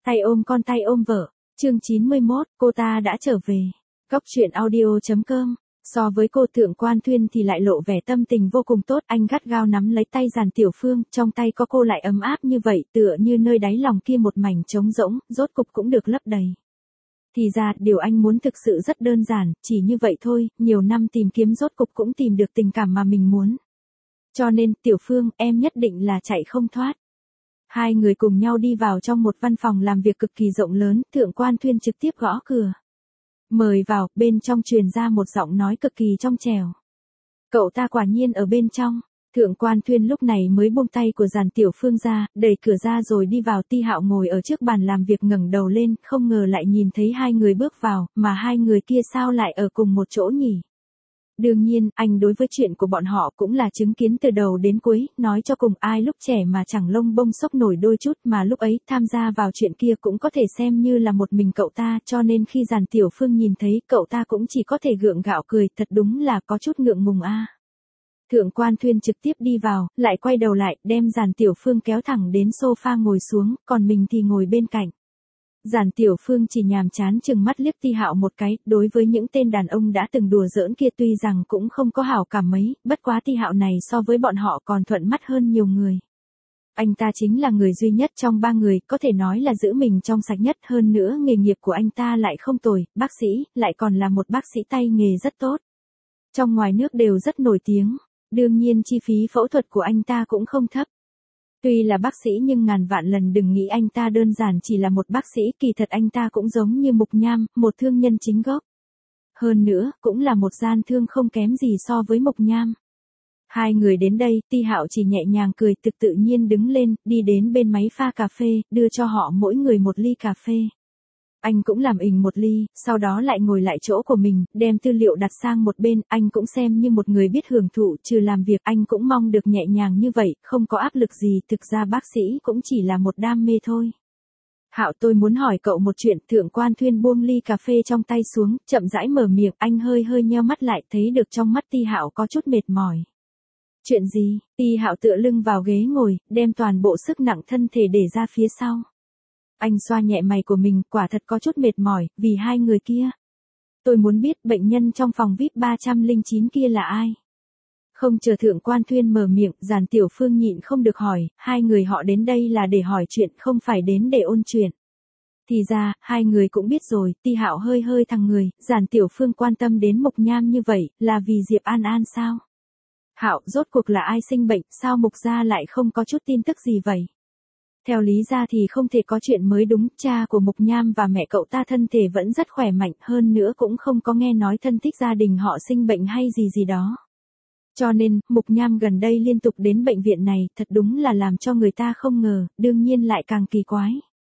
Tay ôm con tay ôm vợ. Chương 91, cô ta đã trở về. Góc truyện audio.com. So với cô Thượng Quan Thuyên thì lại lộ vẻ tâm tình vô cùng tốt, anh gắt gao nắm lấy tay Giản Tiểu Phương, trong tay có cô lại ấm áp như vậy, tựa như nơi đáy lòng kia một mảnh trống rỗng, rốt cục cũng được lấp đầy. Thì ra, điều anh muốn thực sự rất đơn giản, chỉ như vậy thôi, nhiều năm tìm kiếm rốt cục cũng tìm được tình cảm mà mình muốn. Cho nên, Tiểu Phương, em nhất định là chạy không thoát. Hai người cùng nhau đi vào trong một văn phòng làm việc cực kỳ rộng lớn, Thượng Quan Thuyên trực tiếp gõ cửa. Mời vào, bên trong truyền ra một giọng nói cực kỳ trong trẻo. Cậu ta quả nhiên ở bên trong. Thượng Quan Thuyên lúc này mới buông tay của Giản Tiểu Phương ra, đẩy cửa ra rồi đi vào. Ti Hạo ngồi ở trước bàn làm việc ngẩng đầu lên, không ngờ lại nhìn thấy hai người bước vào, mà hai người kia sao lại ở cùng một chỗ nhỉ? Đương nhiên, anh đối với chuyện của bọn họ cũng là chứng kiến từ đầu đến cuối, nói cho cùng ai lúc trẻ mà chẳng lông bông sốc nổi đôi chút, mà lúc ấy tham gia vào chuyện kia cũng có thể xem như là một mình cậu ta, cho nên khi Giản Tiểu Phương nhìn thấy cậu ta cũng chỉ có thể gượng gạo cười, thật đúng là có chút ngượng ngùng a. Thượng Quan Thuyên trực tiếp đi vào, lại quay đầu lại, đem Giản Tiểu Phương kéo thẳng đến sofa ngồi xuống, còn mình thì ngồi bên cạnh. Giản Tiểu Phương chỉ nhàm chán chừng mắt liếc Ti Hạo một cái, đối với những tên đàn ông đã từng đùa giỡn kia tuy rằng cũng không có hảo cảm mấy, bất quá Ti Hạo này so với bọn họ còn thuận mắt hơn nhiều người. Anh ta chính là người duy nhất trong ba người, có thể nói là giữ mình trong sạch nhất, hơn nữa nghề nghiệp của anh ta lại không tồi, bác sĩ, lại còn là một bác sĩ tay nghề rất tốt. Trong ngoài nước đều rất nổi tiếng, đương nhiên chi phí phẫu thuật của anh ta cũng không thấp. Tuy là bác sĩ nhưng ngàn vạn lần đừng nghĩ anh ta đơn giản chỉ là một bác sĩ, kỳ thật anh ta cũng giống như Mục Nham, một thương nhân chính gốc. Hơn nữa, cũng là một gian thương không kém gì so với Mục Nham. Hai người đến đây, Ti Hạo chỉ nhẹ nhàng cười tự nhiên đứng lên, đi đến bên máy pha cà phê, đưa cho họ mỗi người một ly cà phê. Anh cũng làm ình một ly, sau đó lại ngồi lại chỗ của mình, đem tư liệu đặt sang một bên, anh cũng xem như một người biết hưởng thụ, trừ làm việc, anh cũng mong được nhẹ nhàng như vậy, không có áp lực gì, thực ra bác sĩ cũng chỉ là một đam mê thôi. Hạo, tôi muốn hỏi cậu một chuyện. Thượng Quan Thuyên buông ly cà phê trong tay xuống, chậm rãi mở miệng, anh hơi nheo mắt lại, thấy được trong mắt Ti Hạo có chút mệt mỏi. Chuyện gì? Ti Hạo tựa lưng vào ghế ngồi, đem toàn bộ sức nặng thân thể để ra phía sau. Anh xoa nhẹ mày của mình, quả thật có chút mệt mỏi, vì hai người kia. Tôi muốn biết bệnh nhân trong phòng VIP 309 kia là ai? Không chờ Thượng Quan Thuyên mở miệng, Giản Tiểu Phương nhịn không được hỏi, hai người họ đến đây là để hỏi chuyện, không phải đến để ôn chuyện. Thì ra, hai người cũng biết rồi. Ti Hạo hơi thằng người, Giản Tiểu Phương quan tâm đến Mục Nham như vậy, là vì Diệp An An sao? Hạo, rốt cuộc là ai sinh bệnh, sao Mục gia lại không có chút tin tức gì vậy? Theo lý ra thì không thể có chuyện mới đúng, cha của Mục Nham và mẹ cậu ta thân thể vẫn rất khỏe mạnh, hơn nữa cũng không có nghe nói thân thích gia đình họ sinh bệnh hay gì đó. Cho nên, Mục Nham gần đây liên tục đến bệnh viện này, thật đúng là làm cho người ta không ngờ, đương nhiên lại càng kỳ quái.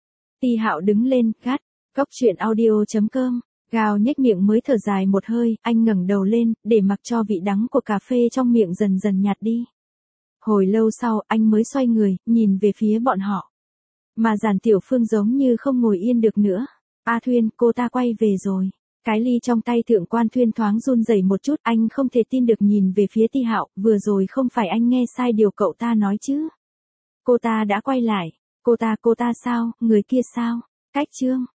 Ti Hạo đứng lên, gắt, góc truyện audio.com, gào nhếch miệng mới thở dài một hơi, anh ngẩng đầu lên, để mặc cho vị đắng của cà phê trong miệng dần dần nhạt đi. Hồi lâu sau, anh mới xoay người, nhìn về phía bọn họ. Mà Giản Tiểu Phương giống như không ngồi yên được nữa. A Thuyên, cô ta quay về rồi. Cái ly trong tay Thượng Quan Thuyên thoáng run rẩy một chút, anh không thể tin được nhìn về phía Ti Hạo, vừa rồi không phải anh nghe sai điều cậu ta nói chứ? Cô ta đã quay lại. Cô ta sao, người kia sao? Cách Trương.